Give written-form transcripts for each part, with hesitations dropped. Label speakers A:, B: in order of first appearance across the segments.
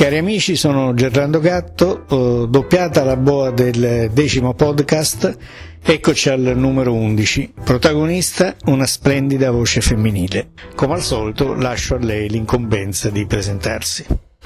A: Cari amici, sono Gerlando Gatto, doppiata la boa del 10° podcast, eccoci al numero 11, protagonista una splendida voce femminile. Come al solito lascio a lei l'incombenza di presentarsi.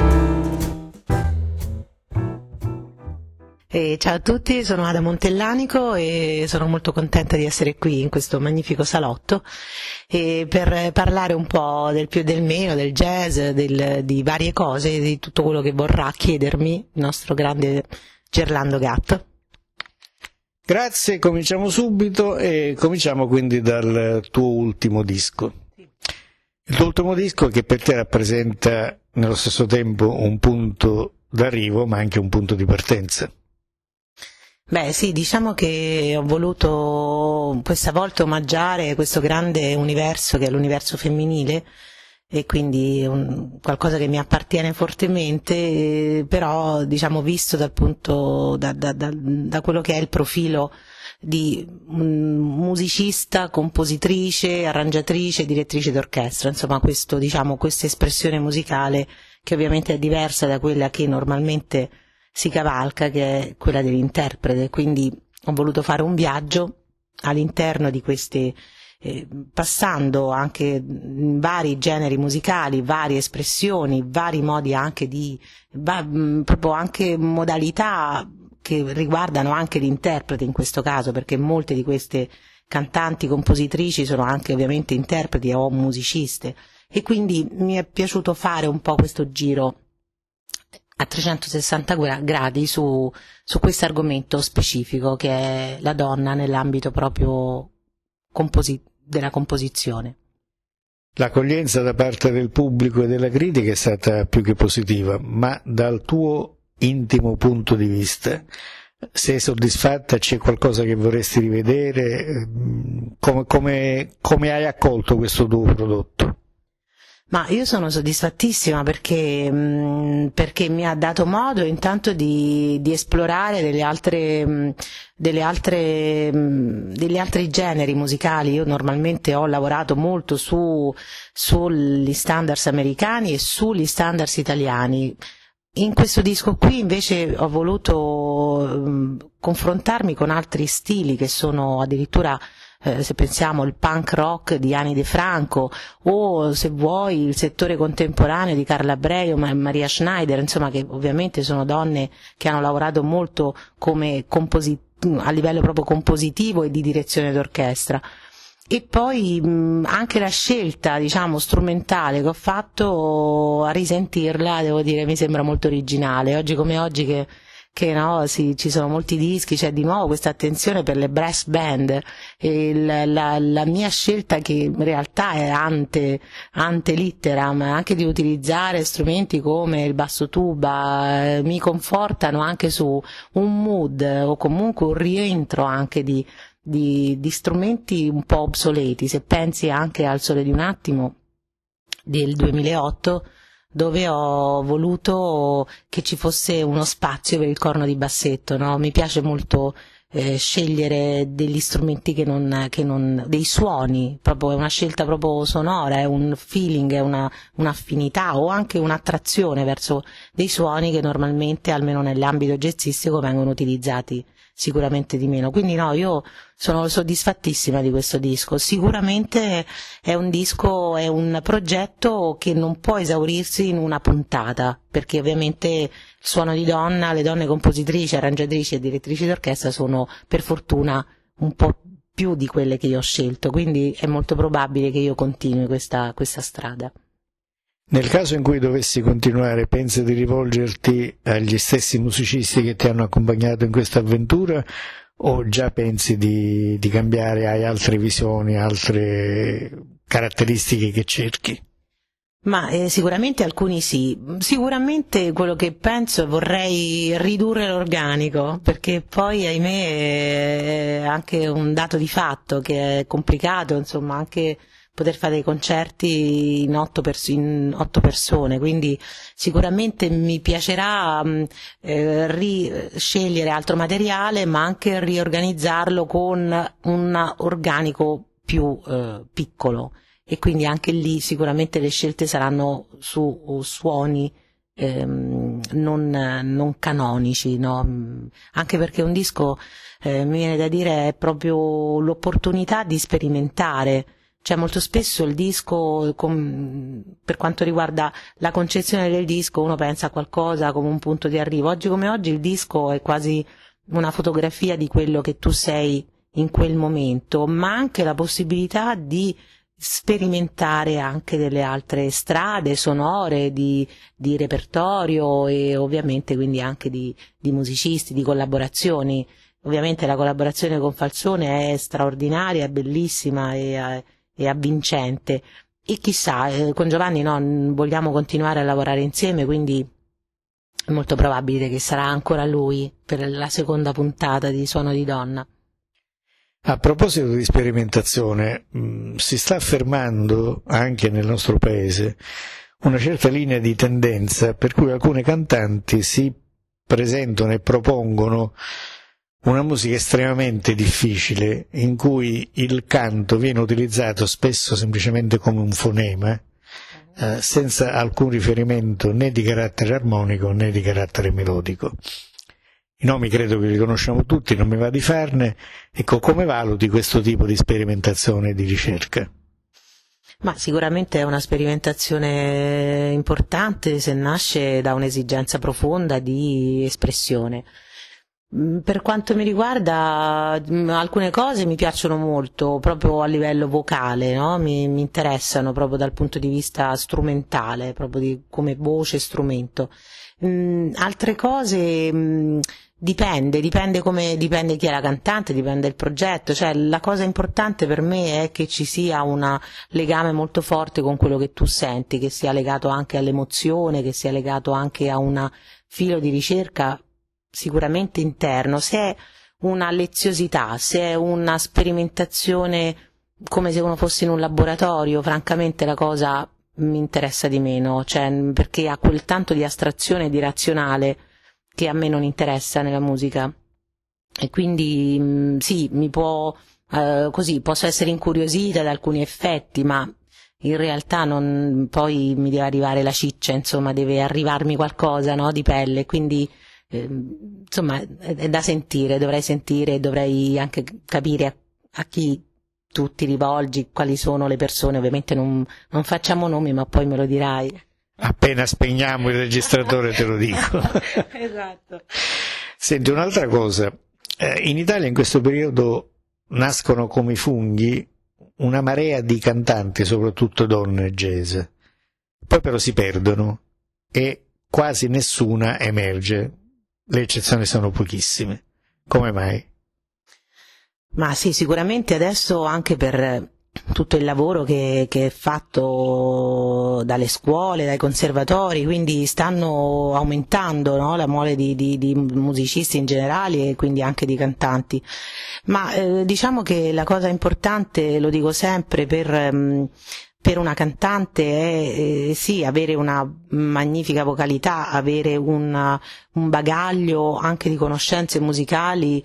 B: Ciao a tutti, sono Ada Montellanico e sono molto contenta di essere qui in questo magnifico salotto per parlare un po' del più e del meno, del jazz, di varie cose, di tutto quello che vorrà chiedermi il nostro grande Gerlando Gatto.
A: Grazie, cominciamo subito e cominciamo quindi dal tuo ultimo disco. Il tuo ultimo disco che per te rappresenta nello stesso tempo un punto d'arrivo ma anche un punto di partenza.
B: Beh sì, diciamo che ho voluto questa volta omaggiare questo grande universo che è l'universo femminile e quindi qualcosa che mi appartiene fortemente, però diciamo visto dal punto da quello che è il profilo di musicista, compositrice, arrangiatrice, direttrice d'orchestra, insomma questa espressione musicale che ovviamente è diversa da quella che normalmente si cavalca, che è quella dell'interprete, quindi ho voluto fare un viaggio all'interno di queste, passando anche in vari generi musicali, varie espressioni, vari modi anche proprio anche modalità che riguardano anche l'interprete in questo caso, perché molte di queste cantanti, compositrici sono anche ovviamente interpreti o musiciste, e quindi mi è piaciuto fare un po' questo giro a 360 gradi su questo argomento specifico che è la donna nell'ambito proprio della composizione.
A: L'accoglienza da parte del pubblico e della critica è stata più che positiva, ma dal tuo intimo punto di vista sei soddisfatta? C'è qualcosa che vorresti rivedere? Come hai accolto questo tuo prodotto?
B: Ma io sono soddisfattissima perché mi ha dato modo intanto di esplorare degli altri generi musicali. Io normalmente ho lavorato molto sugli standards americani e sugli standards italiani. In questo disco qui invece ho voluto confrontarmi con altri stili che sono addirittura se pensiamo il punk rock di Ani De Franco o se vuoi il settore contemporaneo di Carla Breu e Maria Schneider, insomma, che ovviamente sono donne che hanno lavorato molto come a livello proprio compositivo e di direzione d'orchestra. E poi anche la scelta, diciamo, strumentale che ho fatto, a risentirla, devo dire, mi sembra molto originale. Oggi come oggi che no, sì, ci sono molti dischi, c'è di nuovo questa attenzione per le brass band e la mia scelta, che in realtà è ante litteram, anche di utilizzare strumenti come il basso tuba, mi confortano anche su un mood o comunque un rientro anche di strumenti un po' obsoleti. Se pensi anche al Sole di un attimo del 2008, dove ho voluto che ci fosse uno spazio per il corno di bassetto, no? Mi piace molto scegliere degli strumenti dei suoni, proprio è una scelta proprio sonora, è un feeling, è un'affinità o anche un'attrazione verso dei suoni che normalmente, almeno nell'ambito jazzistico, vengono utilizzati sicuramente di meno. Quindi no, io sono soddisfattissima di questo disco. Sicuramente è un progetto che non può esaurirsi in una puntata, perché ovviamente il suono di donna, le donne compositrici, arrangiatrici e direttrici d'orchestra sono per fortuna un po' più di quelle che io ho scelto, quindi è molto probabile che io continui questa strada.
A: Nel caso in cui dovessi continuare, pensi di rivolgerti agli stessi musicisti che ti hanno accompagnato in questa avventura o già pensi di cambiare, hai altre visioni, altre caratteristiche che cerchi?
B: Ma sicuramente alcuni sì, sicuramente quello che penso è vorrei ridurre l'organico, perché poi ahimè è anche un dato di fatto che è complicato, insomma, anche poter fare dei concerti in 8 persone, quindi sicuramente mi piacerà scegliere altro materiale, ma anche riorganizzarlo con un organico più piccolo, e quindi anche lì sicuramente le scelte saranno su suoni non canonici, no? Anche perché un disco, mi viene da dire, è proprio l'opportunità di sperimentare. Cioè molto spesso il disco, per quanto riguarda la concezione del disco, uno pensa a qualcosa come un punto di arrivo. Oggi come oggi il disco è quasi una fotografia di quello che tu sei in quel momento, ma anche la possibilità di sperimentare anche delle altre strade sonore, di repertorio e ovviamente quindi anche di musicisti, di collaborazioni. Ovviamente la collaborazione con Falsone è straordinaria, è bellissima e avvincente, e chissà, con Giovanni vogliamo continuare a lavorare insieme, quindi è molto probabile che sarà ancora lui per la seconda puntata di Suono di Donna.
A: A proposito di sperimentazione, si sta affermando anche nel nostro paese una certa linea di tendenza per cui alcune cantanti si presentano e propongono una musica estremamente difficile, in cui il canto viene utilizzato spesso semplicemente come un fonema, senza alcun riferimento né di carattere armonico né di carattere melodico. I nomi credo che li conosciamo tutti, non mi va di farne. Ecco, come valuti questo tipo di sperimentazione e di ricerca?
B: Ma sicuramente è una sperimentazione importante se nasce da un'esigenza profonda di espressione. Per quanto mi riguarda, alcune cose mi piacciono molto proprio a livello vocale, no? Mi interessano proprio dal punto di vista strumentale, proprio come voce strumento. Altre cose dipende chi è la cantante, dipende il progetto. Cioè la cosa importante per me è che ci sia un legame molto forte con quello che tu senti, che sia legato anche all'emozione, che sia legato anche a un filo di ricerca sicuramente interno. Se è una leziosità, se è una sperimentazione come se uno fosse in un laboratorio, francamente la cosa mi interessa di meno, cioè perché ha quel tanto di astrazione e di razionale che a me non interessa nella musica, e quindi sì, posso essere incuriosita da alcuni effetti, ma in realtà poi mi deve arrivare la ciccia, insomma deve arrivarmi qualcosa, no, di pelle, quindi insomma è da sentire, dovrei anche capire a chi tu ti rivolgi, quali sono le persone. Ovviamente non facciamo nomi, ma poi me lo dirai.
A: Appena spegniamo il registratore te lo dico.
B: Esatto.
A: Senti, un'altra cosa, in Italia in questo periodo nascono come i funghi una marea di cantanti, soprattutto donne jazz, poi però si perdono e quasi nessuna emerge, le eccezioni sono pochissime. Come mai?
B: Ma sì, sicuramente adesso anche per tutto il lavoro che è fatto dalle scuole, dai conservatori, quindi stanno aumentando, no, la mole di musicisti in generale e quindi anche di cantanti. Ma diciamo che la cosa importante, lo dico sempre, per una cantante è sì avere una magnifica vocalità, avere un bagaglio anche di conoscenze musicali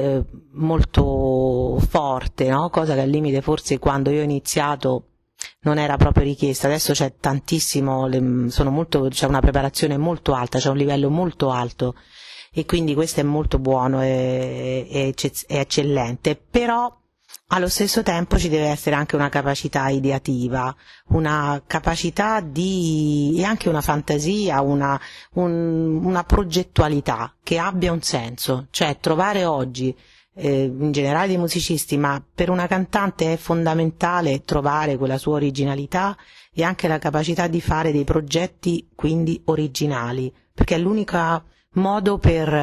B: molto forte, no? Cosa che al limite forse quando io ho iniziato non era proprio richiesta. Adesso c'è tantissimo, c'è una preparazione molto alta, c'è un livello molto alto, e quindi questo è molto buono e eccellente. Però allo stesso tempo ci deve essere anche una capacità ideativa, una capacità e anche una fantasia, una progettualità che abbia un senso. Cioè trovare oggi, in generale dei musicisti, ma per una cantante è fondamentale trovare quella sua originalità e anche la capacità di fare dei progetti quindi originali, perché è l'unica modo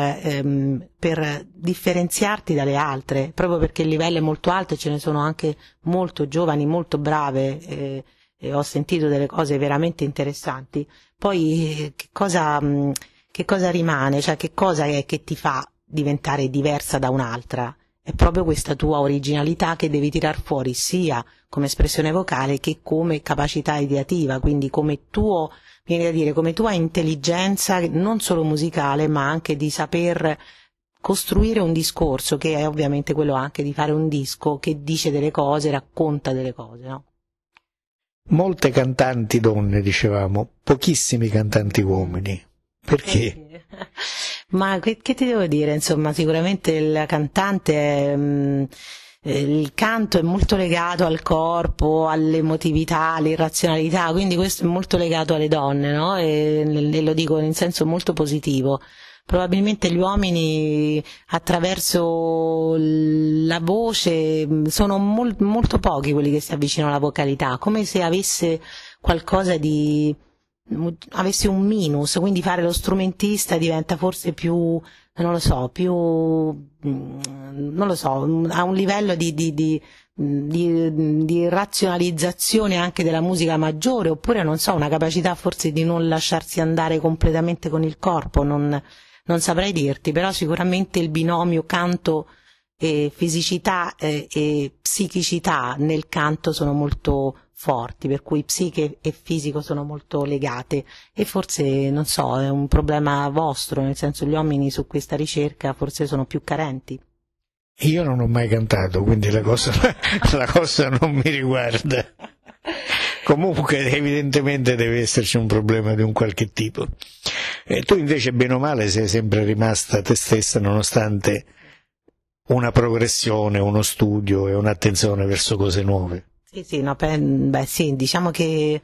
B: per differenziarti dalle altre, proprio perché il livello è molto alto e ce ne sono anche molto giovani, molto brave, e ho sentito delle cose veramente interessanti. Poi che cosa rimane, cioè che cosa è che ti fa diventare diversa da un'altra? È proprio questa tua originalità che devi tirar fuori sia come espressione vocale che come capacità ideativa, quindi come viene da dire, come tua intelligenza non solo musicale ma anche di saper costruire un discorso, che è ovviamente quello anche di fare un disco che dice delle cose, racconta delle cose, no?
A: Molte cantanti donne, dicevamo, pochissimi cantanti uomini. Perché?
B: Ma che ti devo dire? Insomma, sicuramente il cantante, il canto è molto legato al corpo, all'emotività, all'irrazionalità, quindi questo è molto legato alle donne, no? E lo dico in senso molto positivo. Probabilmente gli uomini attraverso la voce sono molto pochi quelli che si avvicinano alla vocalità, come se avesse qualcosa di avessi un minus, quindi fare lo strumentista diventa forse più, non lo so, più, non lo so, a un livello di razionalizzazione anche della musica maggiore, oppure non so, una capacità forse di non lasciarsi andare completamente con il corpo, non saprei dirti, però sicuramente il binomio canto e fisicità e psichicità nel canto sono molto forti, per cui psiche e fisico sono molto legate, e forse, non so, è un problema vostro, nel senso gli uomini su questa ricerca forse sono più carenti.
A: Io non ho mai cantato, quindi la cosa non mi riguarda. Comunque evidentemente deve esserci un problema di un qualche tipo. Tu invece bene o male sei sempre rimasta te stessa, nonostante una progressione, uno studio e un'attenzione verso cose nuove.
B: Sì, no, sì, diciamo che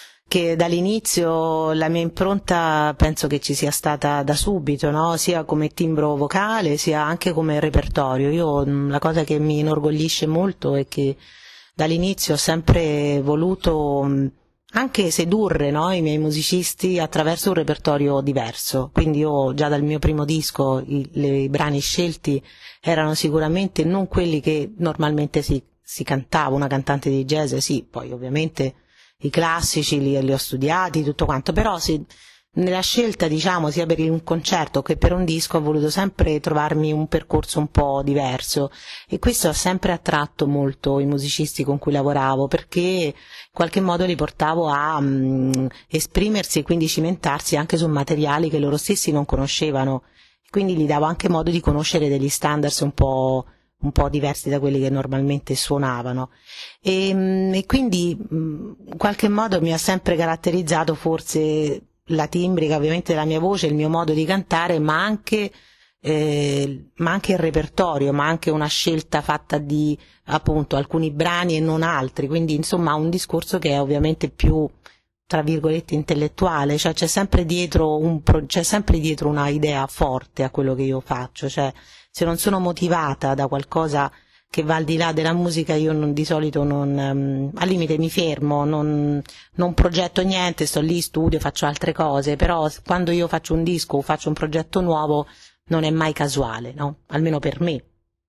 B: dall'inizio la mia impronta penso che ci sia stata da subito, no? Sia come timbro vocale sia anche come repertorio. Io la cosa che mi inorgoglisce molto è che dall'inizio ho sempre voluto anche sedurre, no, i miei musicisti attraverso un repertorio diverso, quindi io già dal mio primo disco i brani scelti erano sicuramente non quelli che normalmente si cantava, una cantante di jazz, sì, poi ovviamente i classici li ho studiati, tutto quanto, però nella scelta, diciamo, sia per un concerto che per un disco ho voluto sempre trovarmi un percorso un po' diverso, e questo ha sempre attratto molto i musicisti con cui lavoravo, perché in qualche modo li portavo a esprimersi e quindi cimentarsi anche su materiali che loro stessi non conoscevano, quindi gli davo anche modo di conoscere degli standards un po' diversi da quelli che normalmente suonavano, e quindi in qualche modo mi ha sempre caratterizzato forse la timbrica ovviamente della mia voce, il mio modo di cantare, ma anche il repertorio, ma anche una scelta fatta di appunto alcuni brani e non altri, quindi insomma un discorso che è ovviamente più tra virgolette intellettuale, cioè c'è sempre dietro una idea forte a quello che io faccio, cioè se non sono motivata da qualcosa che va al di là della musica, io di solito al limite mi fermo, non progetto niente, sto lì, studio, faccio altre cose, però quando io faccio un disco o faccio un progetto nuovo non è mai casuale, no? Almeno per me.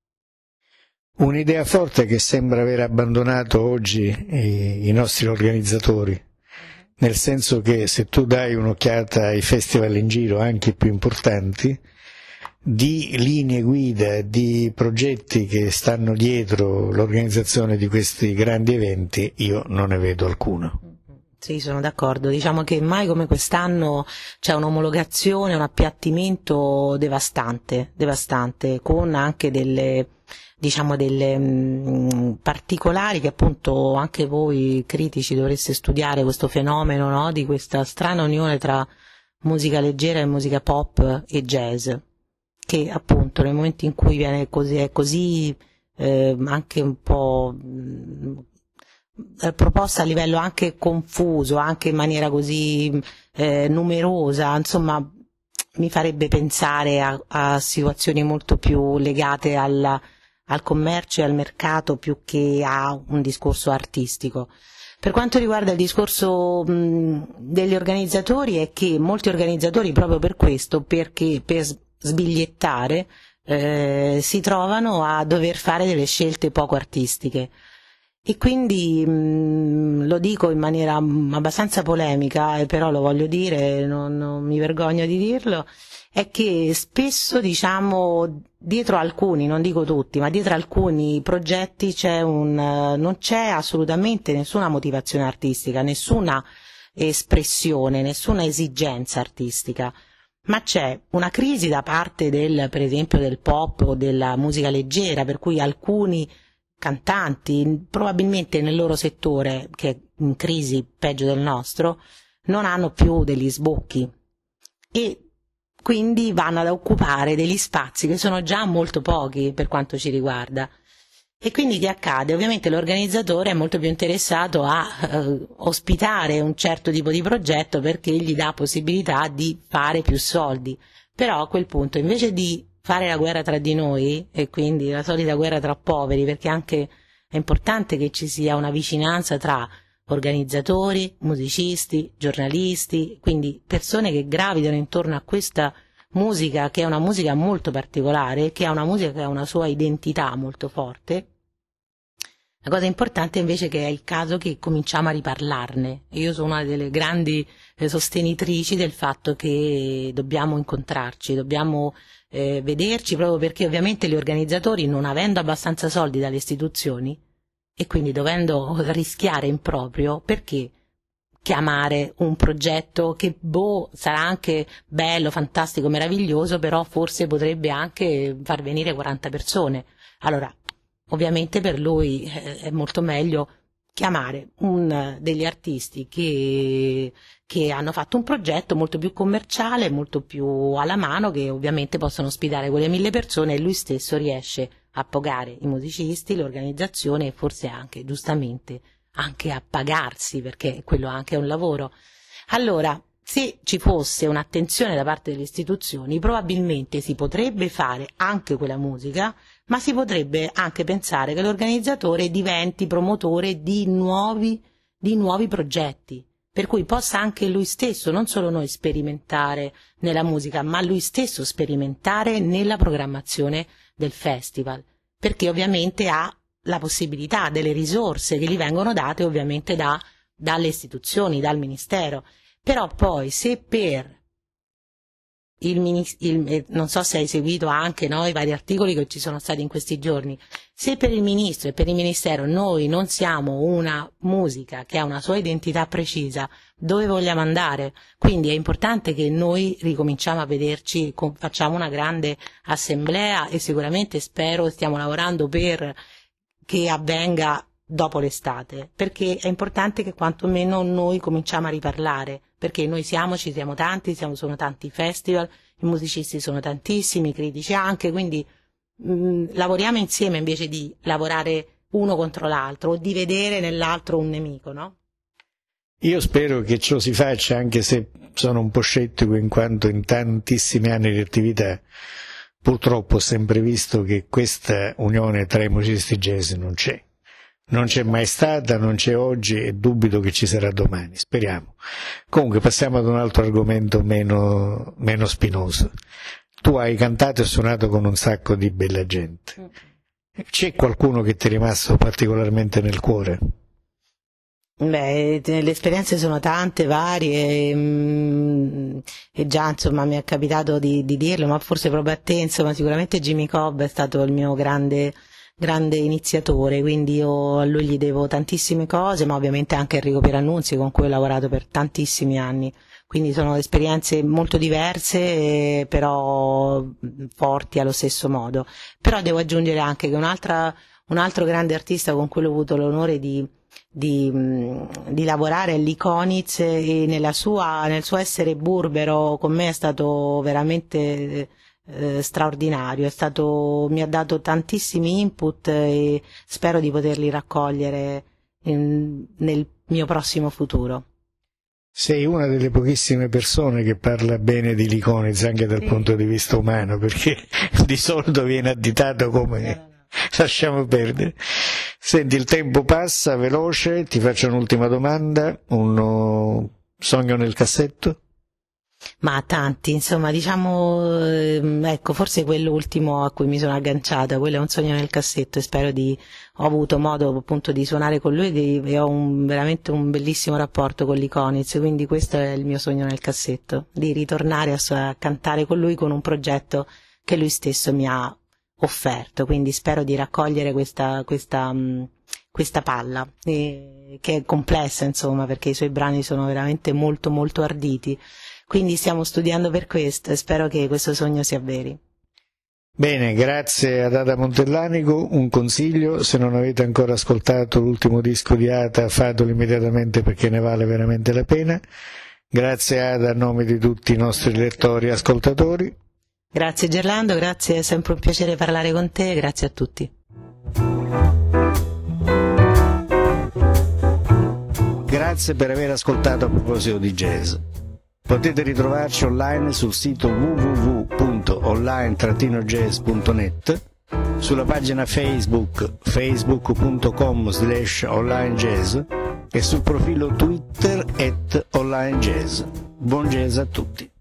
A: Un'idea forte che sembra aver abbandonato oggi i nostri organizzatori, nel senso che se tu dai un'occhiata ai festival in giro, anche i più importanti, di linee guida, di progetti che stanno dietro l'organizzazione di questi grandi eventi, io non ne vedo alcuno.
B: Sì, sono d'accordo. Diciamo che mai come quest'anno c'è un'omologazione, un appiattimento devastante, con anche delle particolari che appunto anche voi critici dovreste studiare, questo fenomeno, no? Di questa strana unione tra musica leggera e musica pop e jazz, che appunto nel momento in cui viene così anche un po' proposta a livello anche confuso, anche in maniera così numerosa, insomma mi farebbe pensare a situazioni molto più legate al commercio e al mercato più che a un discorso artistico. Per quanto riguarda il discorso degli organizzatori, è che molti organizzatori proprio per questo, perché per sbigliettare si trovano a dover fare delle scelte poco artistiche, e quindi lo dico in maniera abbastanza polemica, però lo voglio dire, non mi vergogno di dirlo, è che spesso, diciamo, dietro alcuni, non dico tutti, ma dietro alcuni progetti non c'è assolutamente nessuna motivazione artistica, nessuna espressione, nessuna esigenza artistica, ma c'è una crisi da parte per esempio del pop o della musica leggera, per cui alcuni cantanti, probabilmente nel loro settore, che è in crisi peggio del nostro, non hanno più degli sbocchi. e quindi vanno ad occupare degli spazi che sono già molto pochi per quanto ci riguarda. E quindi che accade? Ovviamente l'organizzatore è molto più interessato a ospitare un certo tipo di progetto perché gli dà possibilità di fare più soldi. Però a quel punto, invece di fare la guerra tra di noi, e quindi la solita guerra tra poveri, perché anche è importante che ci sia una vicinanza tra organizzatori, musicisti, giornalisti, quindi persone che gravitano intorno a questa musica, che è una musica molto particolare, che è una musica che ha una sua identità molto forte. La cosa importante invece è che è il caso che cominciamo a riparlarne. Io sono una delle grandi sostenitrici del fatto che dobbiamo incontrarci, dobbiamo vederci, proprio perché ovviamente gli organizzatori, non avendo abbastanza soldi dalle istituzioni e quindi dovendo rischiare in proprio, perché chiamare un progetto che sarà anche bello, fantastico, meraviglioso, però forse potrebbe anche far venire 40 persone. Allora, ovviamente per lui è molto meglio chiamare degli artisti che hanno fatto un progetto molto più commerciale, molto più alla mano, che ovviamente possono ospitare quelle 1000 persone, e lui stesso riesce a pagare i musicisti, l'organizzazione e forse anche, giustamente, anche a pagarsi, perché quello anche è un lavoro. Allora, se ci fosse un'attenzione da parte delle istituzioni, probabilmente si potrebbe fare anche quella musica, ma si potrebbe anche pensare che l'organizzatore diventi promotore di nuovi progetti, per cui possa anche lui stesso, non solo noi, sperimentare nella musica, ma lui stesso sperimentare nella programmazione del festival, perché ovviamente ha la possibilità, delle risorse che gli vengono date ovviamente dalle istituzioni, dal ministero. Però poi, se per non so se hai seguito anche, no, i vari articoli che ci sono stati in questi giorni, se per il ministro e per il ministero noi non siamo una musica che ha una sua identità precisa, dove vogliamo andare? Quindi è importante che noi ricominciamo a vederci, facciamo una grande assemblea, e sicuramente stiamo lavorando per che avvenga dopo l'estate, perché è importante che quantomeno noi cominciamo a riparlare, perché noi ci siamo tanti, sono tanti festival, i musicisti sono tantissimi, i critici anche, quindi lavoriamo insieme invece di lavorare uno contro l'altro o di vedere nell'altro un nemico, no?
A: Io spero che ciò si faccia, anche se sono un po' scettico, in quanto in tantissimi anni di attività purtroppo ho sempre visto che questa unione tra i musicisti jazz non c'è. Non c'è mai stata, non c'è oggi, e dubito che ci sarà domani, speriamo. Comunque passiamo ad un altro argomento meno spinoso. Tu hai cantato e suonato con un sacco di bella gente. C'è qualcuno che ti è rimasto particolarmente nel cuore?
B: Beh, le esperienze sono tante, varie, e già insomma mi è capitato di dirlo, ma forse proprio a te, insomma, sicuramente Jimmy Cobb è stato il mio grande iniziatore, quindi io a lui gli devo tantissime cose, ma ovviamente anche Enrico Pierannunzi, con cui ho lavorato per tantissimi anni, quindi sono esperienze molto diverse, però forti allo stesso modo. Però devo aggiungere anche che un altro grande artista con cui ho avuto l'onore di lavorare è Lee Konitz, e nel suo essere burbero con me è stato veramente straordinario, mi ha dato tantissimi input e spero di poterli raccogliere nel mio prossimo futuro.
A: Sei una delle pochissime persone che parla bene di Lee Konitz anche dal punto di vista umano, perché di solito viene additato come lasciamo perdere. Senti, il tempo passa veloce, ti faccio un'ultima domanda. Un sogno nel cassetto?
B: Ma tanti, insomma, diciamo, ecco, forse quello ultimo a cui mi sono agganciata, quello è un sogno nel cassetto, e ho avuto modo appunto di suonare con lui e ho veramente un bellissimo rapporto con Lee Konitz, quindi questo è il mio sogno nel cassetto, di ritornare a cantare con lui, con un progetto che lui stesso mi ha offerto, quindi spero di raccogliere questa palla, che è complessa, insomma, perché i suoi brani sono veramente molto molto arditi. Quindi stiamo studiando per questo e spero che questo sogno si avveri.
A: Bene, grazie ad Ada Montellanico. Un consiglio: se non avete ancora ascoltato l'ultimo disco di Ada, fatelo immediatamente perché ne vale veramente la pena. Grazie Ada, a nome di tutti i nostri lettori e ascoltatori.
B: Grazie Gerlando, grazie, è sempre un piacere parlare con te, grazie a tutti.
A: Grazie per aver ascoltato A proposito di jazz. Potete ritrovarci online sul sito www.online-jazz.net, sulla pagina Facebook facebook.com/onlinejazz e sul profilo Twitter @onlinejazz. Buon jazz a tutti.